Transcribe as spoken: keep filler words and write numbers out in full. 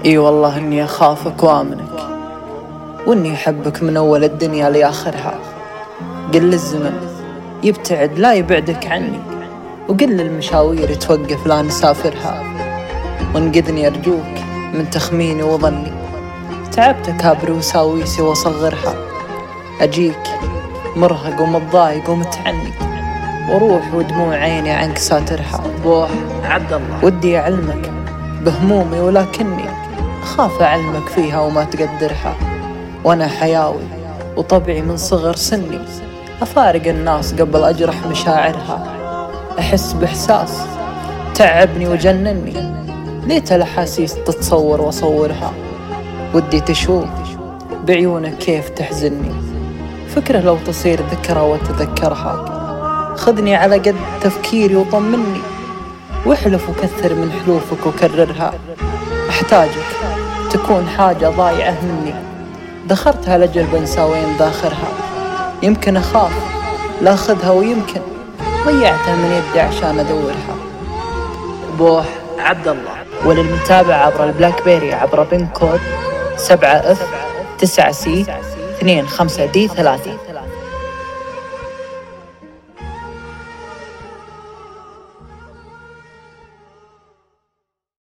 اي والله اني اخافك وامنك، واني احبك من اول الدنيا لاخرها. قل للزمن يبتعد لا يبعدك عني، وقل للمشاوير توقف لا نسافرها. وانقذني ارجوك من تخميني وظني، تعبت اكابر وساويسي واصغرها. اجيك مرهق ومتضايق ومتعني، وروح ودموع عيني عنك ساترها. بوح عبد الله، ودي اعلمك بهمومي ولكني أخاف أعلمك فيها وما تقدرها. وأنا حياوي وطبعي من صغر سني أفارق الناس قبل أجرح مشاعرها. أحس بإحساس تعبني وجنني، ليت الأحاسيس تتصور وأصورها. ودي تشوف بعيونك كيف تحزني، فكرة لو تصير ذكرى وتذكرها. خذني على قد تفكيري وطمني، واحلف وكثر من حلوفك وكررها. أحتاجك تكون حاجة ضايعة مني، دخرتها لجل بنسى وين داخرها. يمكن أخاف لا أخذها، ويمكن ضيعتها من يدي عشان أدورها. بوح عبد الله. وللمتابعة عبر البلاك بيري عبر بين كود سبعة اف تسعة سي اثنين خمسة دي ثلاثة.